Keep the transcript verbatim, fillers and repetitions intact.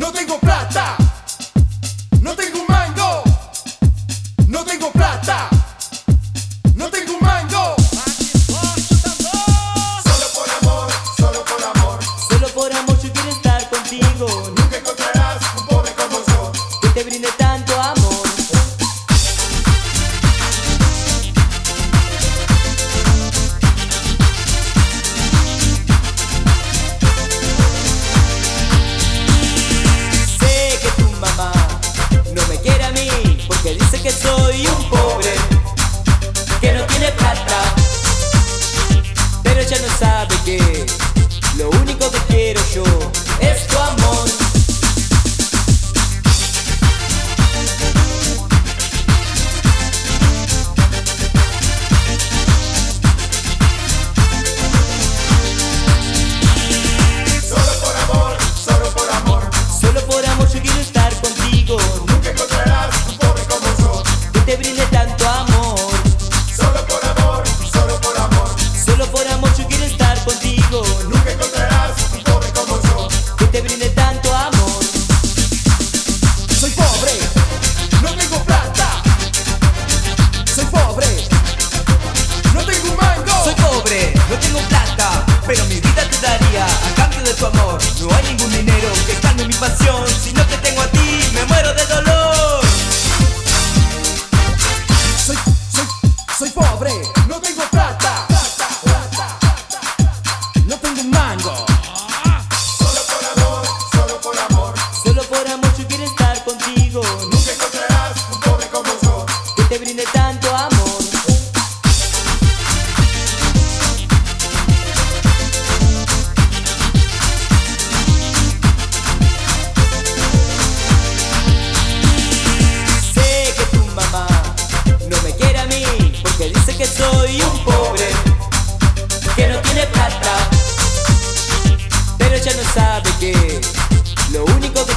No tengo plata, no tengo un mango. No tengo plata, no tengo un mango. Solo por amor, solo por amor. Solo por amor yo quiero estar contigo. Nunca encontrarás un pobre como yo que te brinde tanto amor. Sé que tu mamá no me quiere a mí porque dice que soy un pobre que no tiene plata, pero ella no sabe que lo único que quiero yo es tu amor. Solo por amor, solo por amor. Solo por amor yo quiero estar contigo. Nunca encontrarás un pobre como yo Que te brinde tanto amor. Solo por amor, solo por amor. Solo por amor yo quiero estar contigo. Nunca encontrarás un pobre como yo Que te brinde tanto amor. Soy pobre, no tengo plata. Soy pobre, no tengo un mango. Soy pobre, no tengo plata, pero mi vida te daría a cambio de tu amor. No hay ningún dinero que calme mi pasión, sino que tengo a ti, me muero de dolor. Soy, soy, soy pobre, no tengo plata. No tengo un mango. Solo por amor, solo por amor. Solo por amor yo quiero estar contigo. Nunca encontrarás un pobre como yo Que te brinde tanto amor. Sé que tu mamá no me quiere a mí porque dice que soy un pobre que no tiene plata, pero ella no sabe que lo único que